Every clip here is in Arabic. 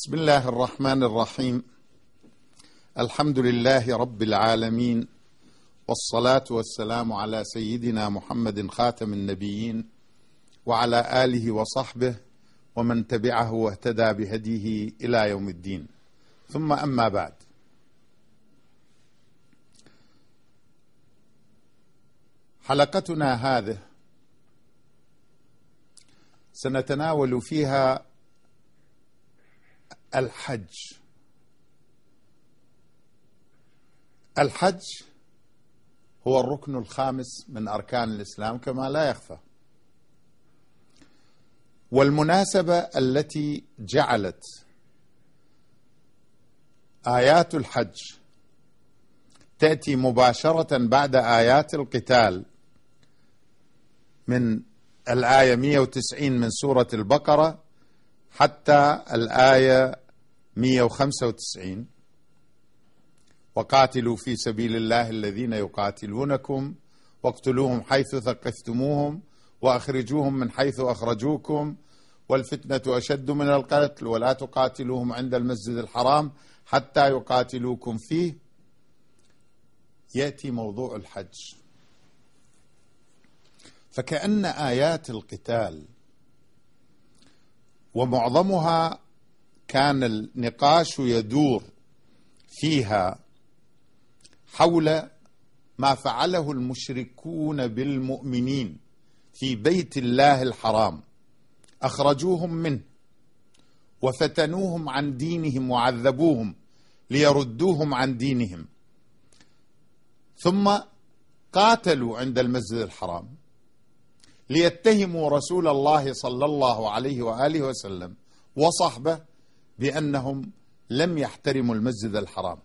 بسم الله الرحمن الرحيم. الحمد لله رب العالمين، والصلاة والسلام على سيدنا محمد خاتم النبيين وعلى آله وصحبه ومن تبعه واهتدى بهديه إلى يوم الدين، ثم أما بعد. حلقتنا هذه سنتناول فيها الحج. الحج هو الركن الخامس من أركان الإسلام كما لا يخفى، والمناسبة التي جعلت آيات الحج تأتي مباشرة بعد آيات القتال من الآية 190 من سورة البقرة حتى الآية 195: وقاتلوا في سبيل الله الذين يقاتلونكم واقتلوهم حيث ثقفتموهم وأخرجوهم من حيث أخرجوكم والفتنة أشد من القتل ولا تقاتلوهم عند المسجد الحرام حتى يقاتلوكم فيه. يأتي موضوع الحج، فكأن آيات القتال ومعظمها كان النقاش يدور فيها حول ما فعله المشركون بالمؤمنين في بيت الله الحرام، أخرجوهم منه وفتنوهم عن دينهم وعذبوهم ليردوهم عن دينهم، ثم قاتلوا عند المسجد الحرام ليتهموا رسول الله صلى الله عليه وآله وسلم وصحبه بأنهم لم يحترموا المسجد الحرام،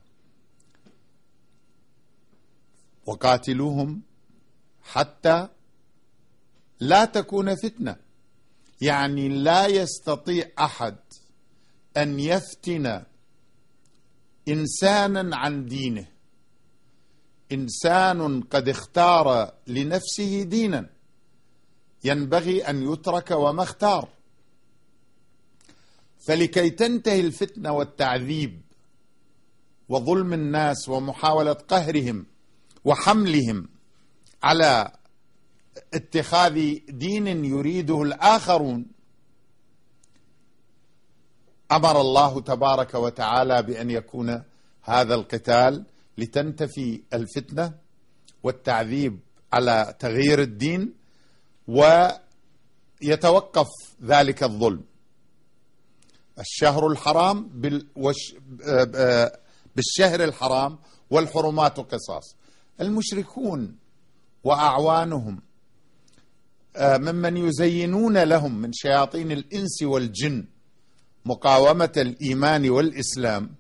وقاتلوهم حتى لا تكون فتنة. يعني لا يستطيع أحد أن يفتن إنسانا عن دينه، إنسان قد اختار لنفسه دينا ينبغي أن يترك وما اختار. فلكي تنتهي الفتنة والتعذيب وظلم الناس ومحاولة قهرهم وحملهم على اتخاذ دين يريده الآخرون، أمر الله تبارك وتعالى بأن يكون هذا القتال لتنتفي الفتنة والتعذيب على تغيير الدين ويتوقف ذلك الظلم. الشهر الحرام بالشهر الحرام والحرمات قصاص. المشركون وأعوانهم ممن يزينون لهم من شياطين الإنس والجن مقاومة الإيمان والإسلام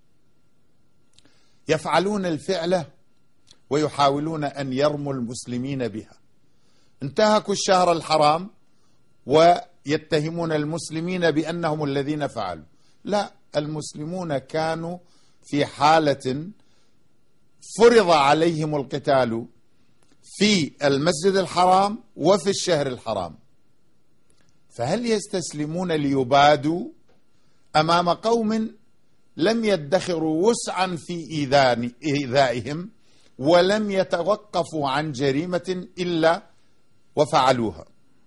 يفعلون الفعلة ويحاولون أن يرموا المسلمين بها. انتهكوا الشهر الحرام ويتهمون المسلمين بأنهم الذين فعلوا. لا، المسلمون كانوا في حالة فرض عليهم القتال في المسجد الحرام وفي الشهر الحرام، فهل يستسلمون ليبادوا أمام قوم لم يدخروا وسعا في إيذائهم ولم يتوقفوا عن جريمة إلا وفعلوها؟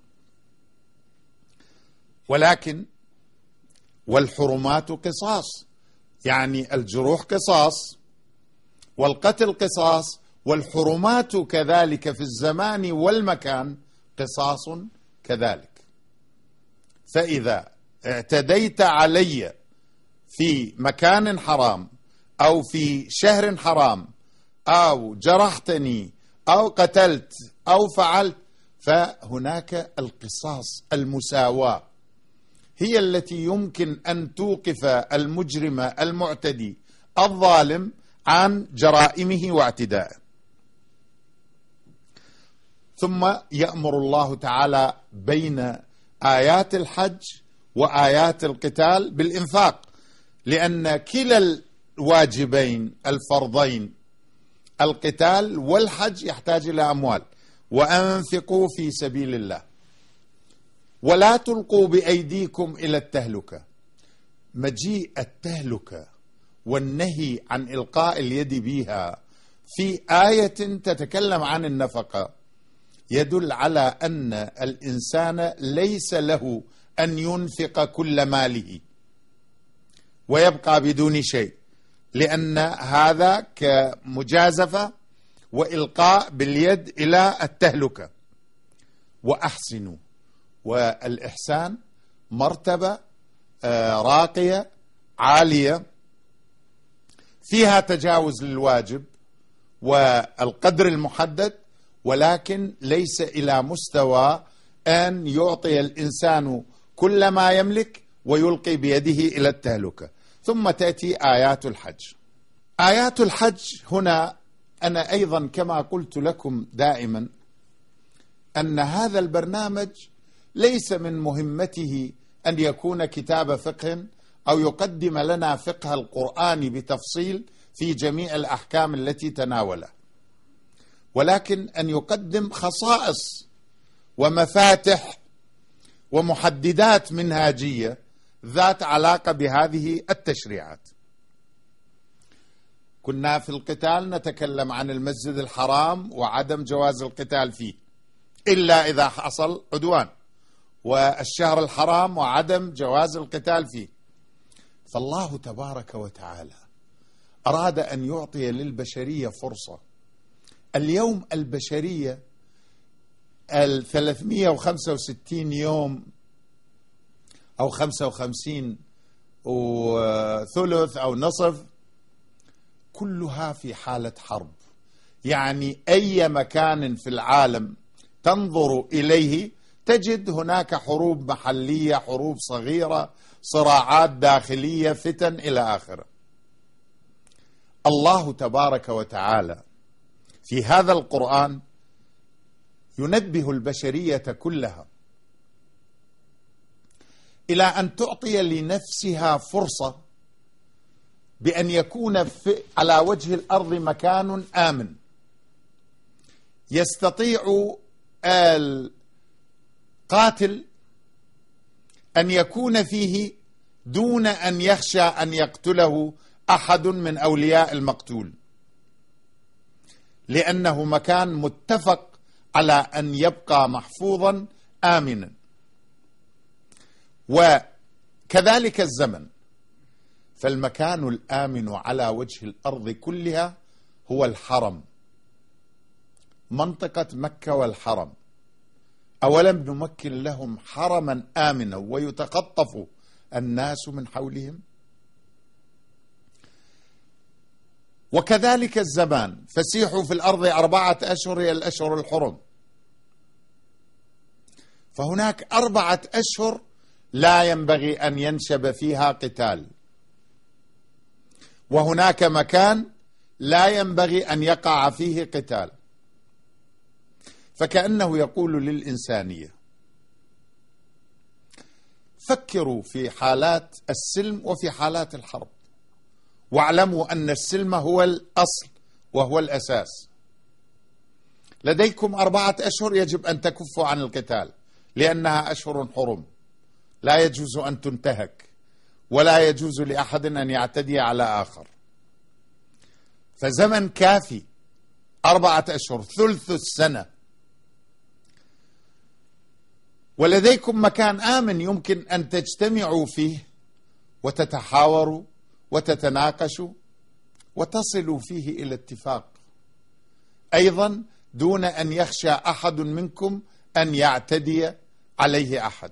ولكن والحرمات قصاص، يعني الجروح قصاص والقتل قصاص، والحرمات كذلك في الزمان والمكان قصاص كذلك. فإذا اعتديت علي في مكان حرام أو في شهر حرام أو جرحتني أو قتلت أو فعلت، فهناك القصاص. المساواة هي التي يمكن أن توقف المجرم المعتدي الظالم عن جرائمه واعتدائه. ثم يأمر الله تعالى بين آيات الحج وآيات القتال بالإنفاق، لأن كلا الواجبين الفرضين القتال والحج يحتاج إلى أموال. وأنفقوا في سبيل الله ولا تلقوا بأيديكم إلى التهلكة. مجيء التهلكة والنهي عن إلقاء اليد بها في آية تتكلم عن النفقة يدل على أن الإنسان ليس له أن ينفق كل ماله ويبقى بدون شيء، لأن هذا كمجازفة وإلقاء باليد إلى التهلكة. وأحسنوا، والإحسان مرتبة راقية عالية فيها تجاوز للواجب والقدر المحدد، ولكن ليس إلى مستوى أن يعطي الإنسان كل ما يملك ويلقي بيده إلى التهلكة. ثم تأتي آيات الحج. آيات الحج هنا أنا أيضا كما قلت لكم دائما أن هذا البرنامج ليس من مهمته أن يكون كتاب فقه أو يقدم لنا فقه القرآن بتفصيل في جميع الأحكام التي تناوله، ولكن أن يقدم خصائص ومفاتح ومحددات منهاجية ذات علاقة بهذه التشريعات. كنا في القتال نتكلم عن المسجد الحرام وعدم جواز القتال فيه إلا إذا حصل عدوان، والشهر الحرام وعدم جواز القتال فيه. فالله تبارك وتعالى أراد أن يعطي للبشرية فرصة. اليوم البشرية 365 يوم أو 55 وثلث أو نصف كلها في حالة حرب. يعني أي مكان في العالم تنظر إليه تجد هناك حروب محلية، حروب صغيرة، صراعات داخلية، فتن إلى آخره. الله تبارك وتعالى في هذا القرآن ينبه البشرية كلها إلى أن تعطي لنفسها فرصة بأن يكون على وجه الأرض مكان آمن يستطيع القاتل أن يكون فيه دون أن يخشى أن يقتله أحد من أولياء المقتول، لأنه مكان متفق على أن يبقى محفوظا آمنا. وكذلك الزمن، فالمكان الآمن على وجه الأرض كلها هو الحرم، منطقة مكة والحرم. أولم نمكن لهم حرما آمنا ويتخطف الناس من حولهم؟ وكذلك الزمان، فسيحوا في الأرض 4 أشهر هي الأشهر الحرم، فهناك 4 أشهر لا ينبغي أن ينشب فيها قتال، وهناك مكان لا ينبغي أن يقع فيه قتال. فكأنه يقول للإنسانية فكروا في حالات السلم وفي حالات الحرب، واعلموا أن السلم هو الأصل وهو الأساس. لديكم 4 أشهر يجب أن تكفوا عن القتال، لأنها أشهر حرم لا يجوز أن تنتهك، ولا يجوز لأحد أن يعتدي على آخر. فزمن كافي 4 أشهر، ثلث السنة. ولديكم مكان آمن يمكن أن تجتمعوا فيه وتتحاوروا وتتناقشوا وتصلوا فيه إلى اتفاق، أيضا دون أن يخشى أحد منكم أن يعتدي عليه أحد.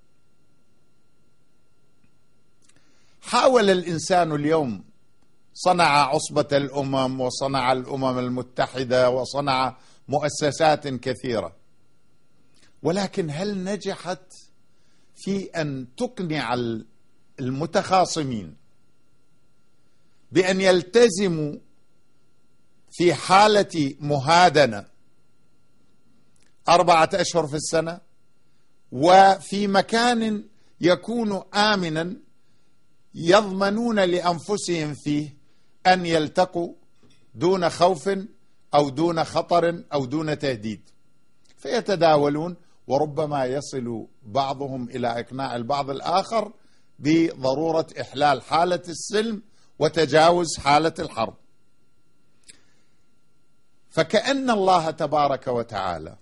حاول الإنسان اليوم، صنع عصبة الأمم وصنع الأمم المتحدة وصنع مؤسسات كثيرة، ولكن هل نجحت في أن تقنع المتخاصمين بأن يلتزموا في حالة مهادنة 4 أشهر في السنة، وفي مكان يكون آمنا يضمنون لأنفسهم فيه أن يلتقوا دون خوف أو دون خطر أو دون تهديد، فيتداولون، وربما يصل بعضهم إلى إقناع البعض الآخر بضرورة إحلال حالة السلم وتجاوز حالة الحرب. فكأن الله تبارك وتعالى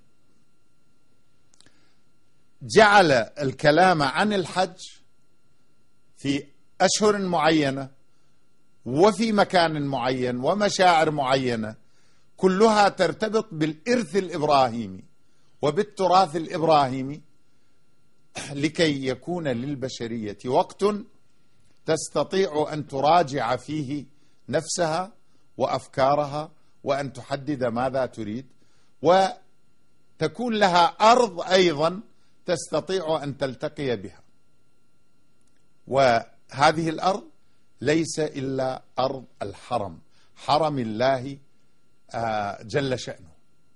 جعل الكلام عن الحج في أشهر معينة وفي مكان معين ومشاعر معينة كلها ترتبط بالإرث الإبراهيمي وبالتراث الإبراهيمي، لكي يكون للبشرية وقت تستطيع أن تراجع فيه نفسها وأفكارها وأن تحدد ماذا تريد، وتكون لها أرض أيضا تستطيع أن تلتقي بها. وهذه الأرض ليس إلا أرض الحرم، حرم الله جل شأنه.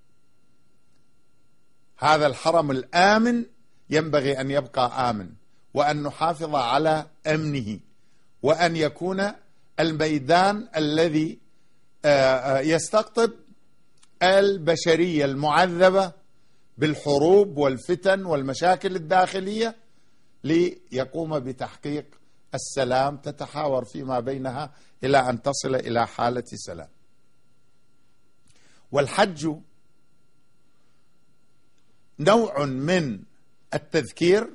هذا الحرم الآمن ينبغي أن يبقى آمن، وأن نحافظ على أمنه، وأن يكون الميدان الذي يستقطب البشرية المعذبة بالحروب والفتن والمشاكل الداخلية ليقوم بتحقيق السلام، تتحاور فيما بينها إلى أن تصل إلى حالة سلام. والحج نوع من التذكير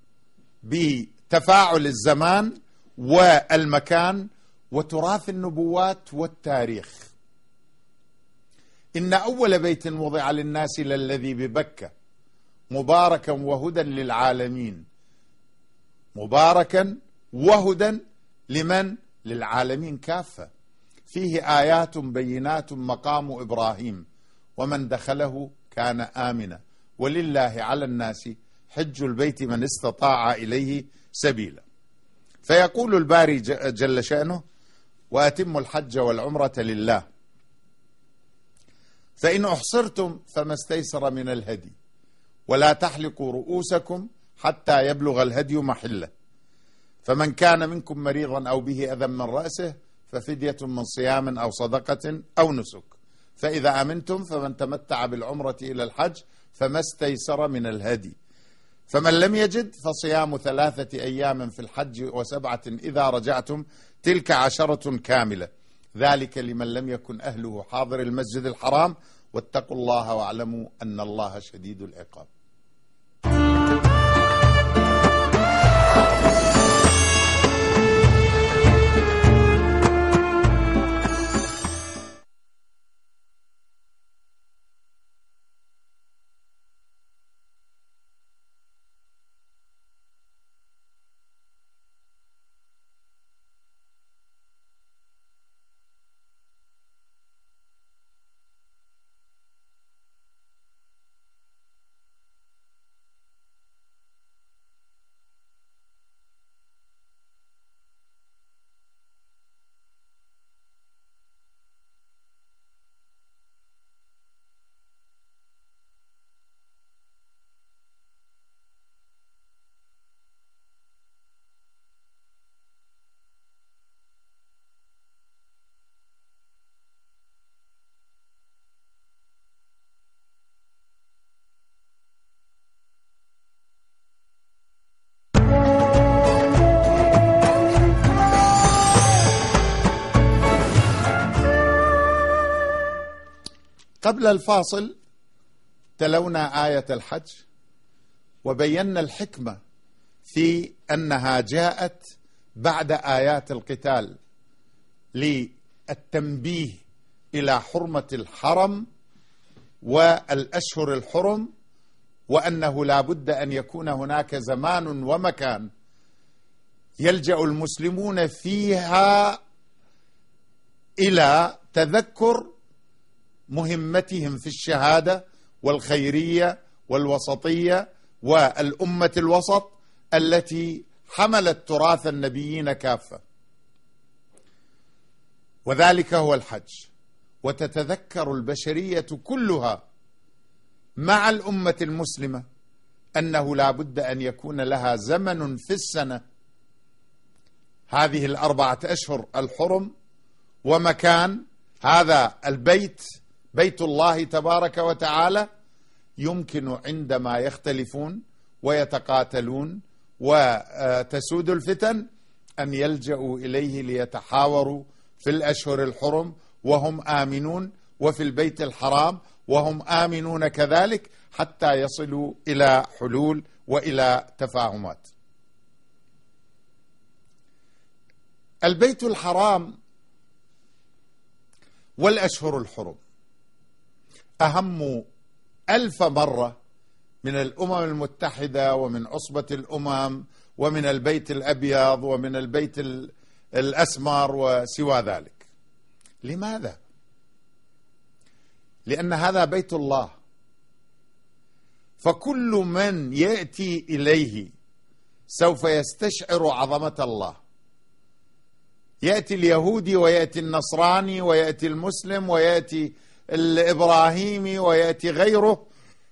بتفاعل الزمان والمكان وتراث النبوات والتاريخ. إن أول بيت وضع للناس للذي ببكة مباركا وهدى للعالمين. مباركا وهدى لمن؟ للعالمين كافة. فيه آيات بينات مقام إبراهيم ومن دخله كان آمنا ولله على الناس حج البيت من استطاع إليه سبيلا. فيقول الباري جل شأنه: وأتموا الحج والعمرة لله فإن أحصرتم فما استيسر من الهدي ولا تحلقوا رؤوسكم حتى يبلغ الهدي محله فمن كان منكم مريضا أو به أذى من رأسه ففدية من صيام أو صدقة أو نسك فإذا أمنتم فمن تمتع بالعمرة إلى الحج فما استيسر من الهدي فمن لم يجد فصيام 3 أيام في الحج و7 إذا رجعتم تلك 10 كاملة ذلك لمن لم يكن أهله حاضر المسجد الحرام واتقوا الله واعلموا أن الله شديد العقاب. قبل الفاصل تلونا آية الحج وبينا الحكمة في أنها جاءت بعد آيات القتال للتنبيه إلى حرمة الحرم والأشهر الحرم، وأنه لا بد أن يكون هناك زمان ومكان يلجأ المسلمون فيها إلى تذكر مهمتهم في الشهادة والخيرية والوسطية والأمة الوسط التي حملت تراث النبيين كافة، وذلك هو الحج. وتتذكر البشرية كلها مع الأمة المسلمة أنه لا بد أن يكون لها زمن في السنة، هذه 4 أشهر الحرم، ومكان هذا البيت بيت الله تبارك وتعالى يمكن عندما يختلفون ويتقاتلون وتسود الفتن أن يلجأوا إليه ليتحاوروا في الأشهر الحرم وهم آمنون، وفي البيت الحرام وهم آمنون كذلك، حتى يصلوا إلى حلول وإلى تفاهمات. البيت الحرام والأشهر الحرم أهم 1000 مرة من الأمم المتحدة ومن عصبة الأمم ومن البيت الأبيض ومن البيت الأسمر وسوى ذلك. لماذا؟ لأن هذا بيت الله، فكل من يأتي إليه سوف يستشعر عظمة الله. يأتي اليهودي ويأتي النصراني ويأتي المسلم ويأتي الإبراهيمي ويأتي غيره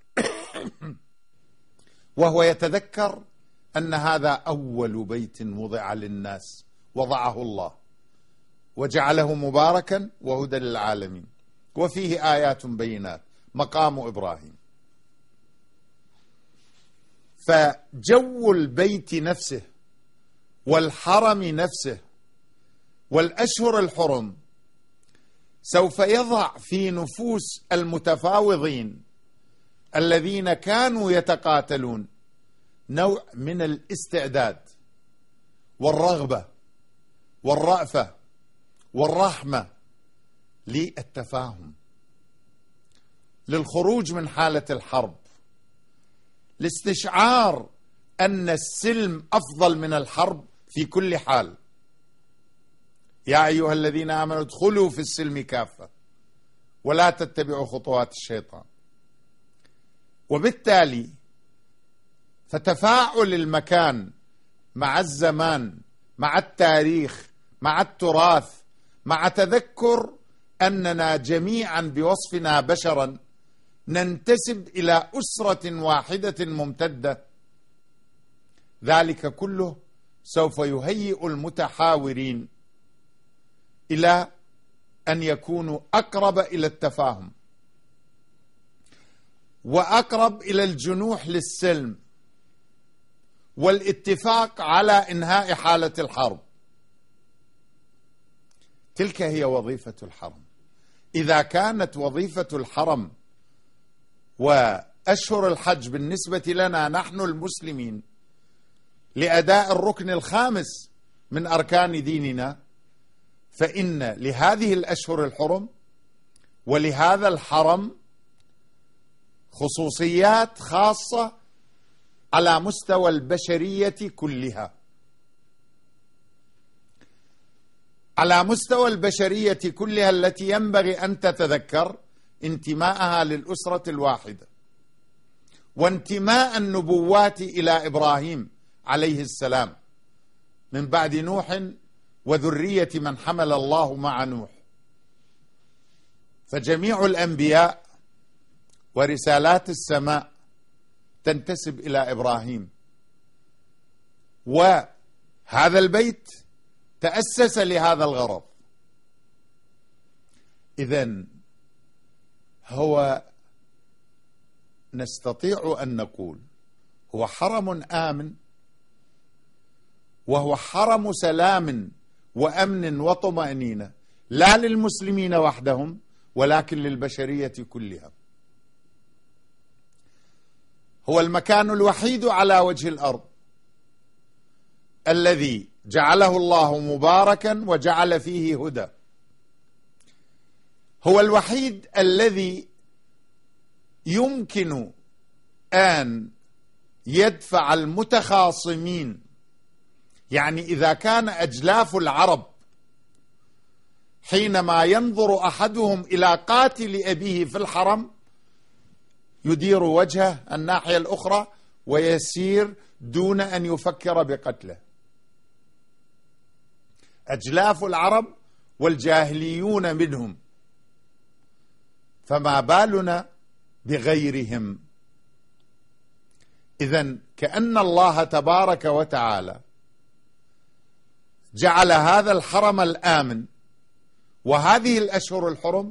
وهو يتذكر أن هذا أول بيت وضع للناس وضعه الله وجعله مباركا وهدى للعالمين وفيه آيات بينات، مقام إبراهيم. فجو البيت نفسه والحرم نفسه والأشهر الحرم سوف يضع في نفوس المتفاوضين الذين كانوا يتقاتلون نوع من الاستعداد والرغبة والرأفة والرحمة للتفاهم، للخروج من حالة الحرب، لاستشعار أن السلم أفضل من الحرب في كل حال. يا أيها الذين آمنوا ادخلوا في السلم كافة ولا تتبعوا خطوات الشيطان. وبالتالي فتفاعل المكان مع الزمان، مع التاريخ، مع التراث، مع تذكر أننا جميعا بوصفنا بشرا ننتسب إلى أسرة واحدة ممتدة، ذلك كله سوف يهيئ المتحاورين إلى أن يكونوا أقرب إلى التفاهم وأقرب إلى الجنوح للسلم والاتفاق على إنهاء حالة الحرب. تلك هي وظيفة الحرم. إذا كانت وظيفة الحرم وأشهر الحج بالنسبة لنا نحن المسلمين لأداء الركن الخامس من أركان ديننا، فإن لهذه الأشهر الحرم ولهذا الحرم خصوصيات خاصة على مستوى البشرية كلها. على مستوى البشرية كلها التي ينبغي أن تتذكر انتماءها للأسرة الواحدة، وانتماء النبوات إلى إبراهيم عليه السلام من بعد نوح وذرية من حمل الله مع نوح. فجميع الأنبياء ورسالات السماء تنتسب إلى إبراهيم، وهذا البيت تأسس لهذا الغرض. إذن هو نستطيع أن نقول هو حرم آمن، وهو حرم سلام وأمن وطمأنينة، لا للمسلمين وحدهم ولكن للبشرية كلها. هو المكان الوحيد على وجه الأرض الذي جعله الله مباركا وجعل فيه هدى. هو الوحيد الذي يمكن أن يدفع المتخاصمين، يعني إذا كان أجلاف العرب حينما ينظر أحدهم إلى قاتل أبيه في الحرم يدير وجهه الناحية الأخرى ويسير دون أن يفكر بقتله. أجلاف العرب والجاهليون منهم، فما بالنا بغيرهم. إذن كأن الله تبارك وتعالى جعل هذا الحرم الآمن وهذه الأشهر الحرم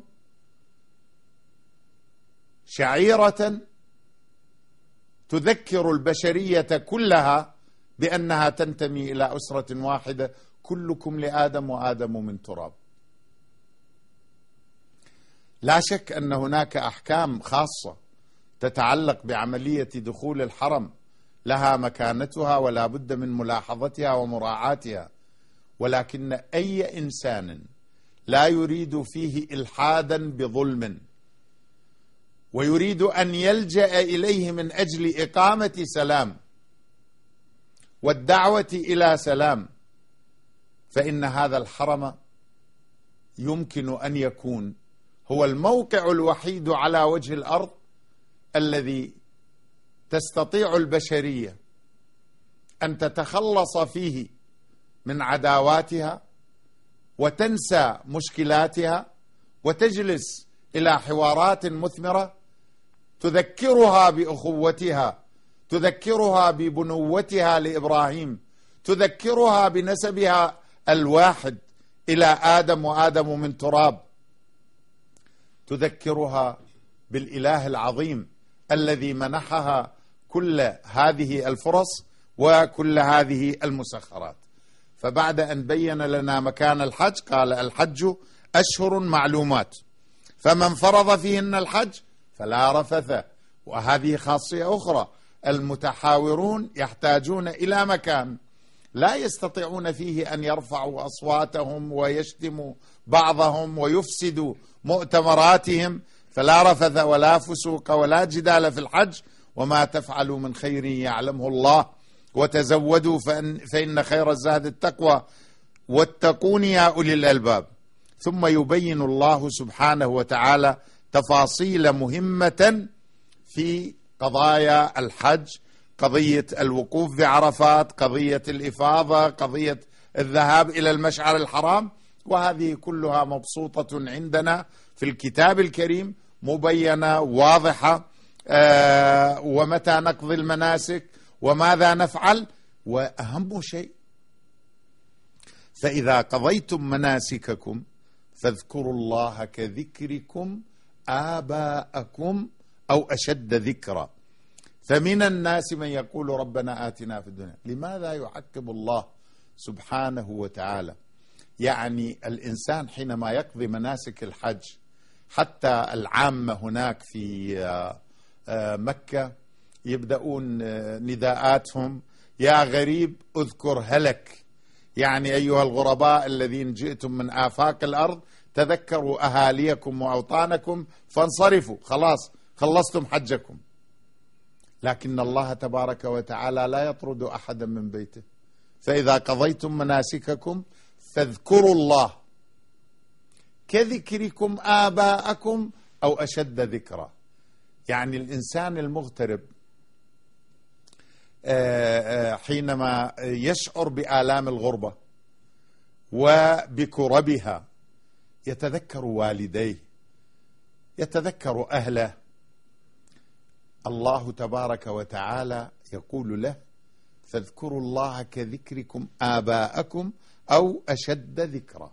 شعيرة تذكر البشرية كلها بأنها تنتمي إلى أسرة واحدة، كلكم لآدم وآدم من تراب. لا شك أن هناك أحكام خاصة تتعلق بعملية دخول الحرم لها مكانتها ولا بد من ملاحظتها ومراعاتها، ولكن أي إنسان لا يريد فيه إلحادا بظلم ويريد أن يلجأ إليه من أجل إقامة سلام والدعوة إلى سلام، فإن هذا الحرم يمكن أن يكون هو الموقع الوحيد على وجه الأرض الذي تستطيع البشرية أن تتخلص فيه من عداواتها وتنسى مشكلاتها وتجلس إلى حوارات مثمرة تذكرها بأخوتها، تذكرها ببنوتها لإبراهيم، تذكرها بنسبها الواحد إلى آدم وآدم من تراب، تذكرها بالإله العظيم الذي منحها كل هذه الفرص وكل هذه المسخرات. فبعد أن بين لنا مكان الحج قال: الحج أشهر معلومات، فمن فرض فيهن الحج فلا رفث. وهذه خاصية أخرى، المتحاورون يحتاجون إلى مكان لا يستطيعون فيه أن يرفعوا أصواتهم ويشتموا بعضهم ويفسدوا مؤتمراتهم، فلا رفث ولا فسوق ولا جدال في الحج، وما تفعلوا من خير يعلمه الله، وتزودوا فإن خير الزاد التقوى، واتقون يا أولي الألباب. ثم يبين الله سبحانه وتعالى تفاصيل مهمة في قضايا الحج، قضية الوقوف بعرفات، قضية الإفاضة، قضية الذهاب إلى المشعر الحرام، وهذه كلها مبسوطة عندنا في الكتاب الكريم، مبينة واضحة، ومتى نقضي المناسك وماذا نفعل. وأهم شيء: فإذا قضيتم مناسككم فاذكروا الله كذكركم آباءكم أو أشد ذكرا. فمن الناس من يقول ربنا آتنا في الدنيا. لماذا يعقب الله سبحانه وتعالى؟ يعني الإنسان حينما يقضي مناسك الحج، حتى العامة هناك في مكة يبدأون نداءاتهم: يا غريب اذكر هلك، يعني أيها الغرباء الذين جئتم من آفاق الأرض تذكروا أهاليكم وأوطانكم فانصرفوا، خلاص خلصتم حجكم. لكن الله تبارك وتعالى لا يطرد أحدا من بيته. فإذا قضيتم مناسككم فاذكروا الله كذكركم آباءكم أو أشد ذكرا. يعني الإنسان المغترب حينما يشعر بآلام الغربة وبكربها يتذكر والديه، يتذكر أهله. الله تبارك وتعالى يقول له: فاذكروا الله كذكركم آباءكم أو أشد ذكرا،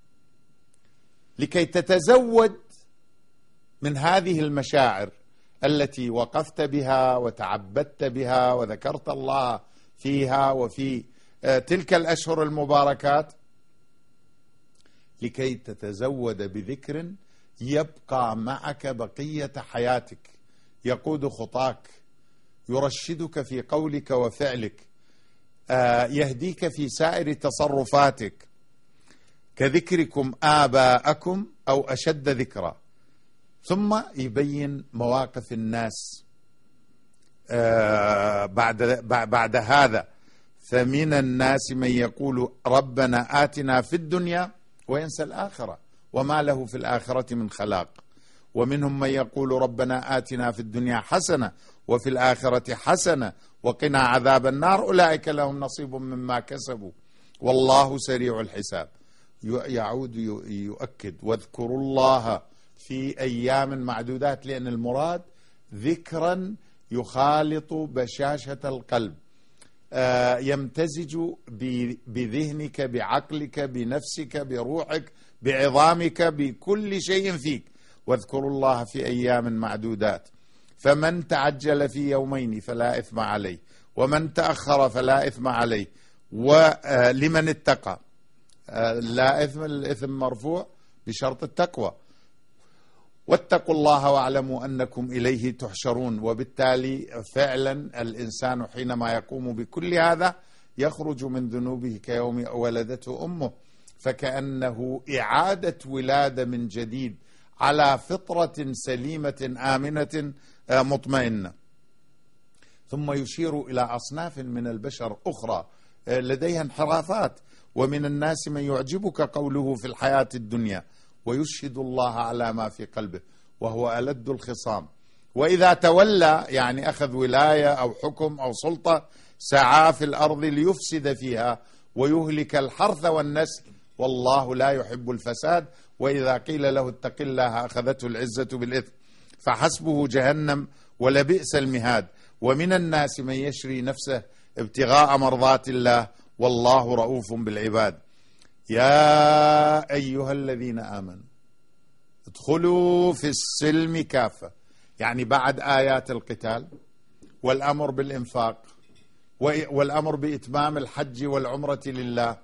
لكي تتزود من هذه المشاعر التي وقفت بها وتعبدت بها وذكرت الله فيها وفي تلك الأشهر المباركات، لكي تتزود بذكر يبقى معك بقية حياتك، يقود خطاك، يرشدك في قولك وفعلك، يهديك في سائر تصرفاتك. كذكركم آباءكم أو أشد ذكرا. ثم يبين مواقف الناس بعد هذا: فمن الناس من يقول ربنا آتنا في الدنيا وينسى الآخرة وما له في الآخرة من خلاق، ومنهم من يقول ربنا آتنا في الدنيا حسنة وفي الآخرة حسنة وقنا عذاب النار، أولئك لهم نصيب مما كسبوا والله سريع الحساب. يعود يؤكد: واذكروا الله في أيام معدودات، لأن المراد ذكرا يخالط بشاشة القلب، يمتزج بذهنك بعقلك بنفسك بروحك بعظامك بكل شيء فيك. واذكروا الله في أيام معدودات، فمن تعجل في يومين فلا إثم عليه، ومن تأخر فلا إثم عليه، ولمن اتقى لا إثم، الإثم مرفوع بشرط التقوى. واتقوا الله واعلموا أنكم إليه تحشرون. وبالتالي فعلا الإنسان حينما يقوم بكل هذا يخرج من ذنوبه كيوم ولدته أمه، فكأنه إعادة ولادة من جديد على فطرة سليمة آمنة مطمئنة. ثم يشير إلى أصناف من البشر أخرى لديها انحرافات. ومن الناس من يعجبك قوله في الحياة الدنيا ويشهد الله على ما في قلبه وهو ألد الخصام، وإذا تولى يعني أخذ ولاية أو حكم أو سلطة سعى في الأرض ليفسد فيها ويهلك الحرث والنسل والله لا يحب الفساد، وإذا قيل له اتق الله أخذته العزة بالإثم فحسبه جهنم ولبئس المهاد. ومن الناس من يشري نفسه ابتغاء مرضات الله والله رؤوف بالعباد. يا أيها الذين آمنوا ادخلوا في السلم كافة، يعني بعد آيات القتال والأمر بالإنفاق والأمر بإتمام الحج والعمرة لله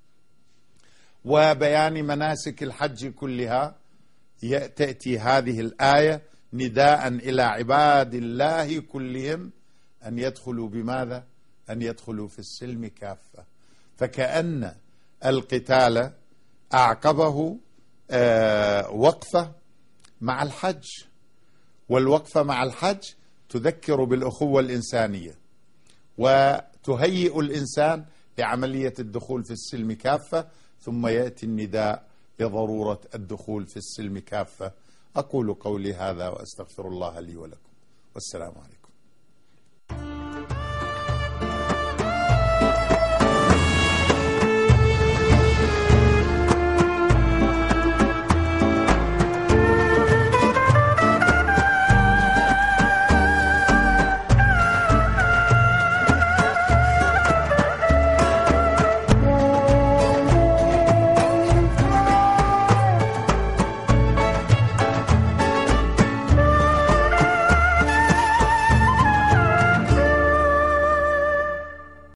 وبيان مناسك الحج كلها، تأتي هذه الآية نداء إلى عباد الله كلهم أن يدخلوا بماذا؟ أن يدخلوا في السلم كافة. فكأن القتال أعقبه وقفة مع الحج، والوقفة مع الحج تذكر بالأخوة الإنسانية وتهيئ الإنسان لعملية الدخول في السلم كافة، ثم يأتي النداء لضرورة الدخول في السلم كافة. أقول قولي هذا وأستغفر الله لي ولكم، والسلام عليكم.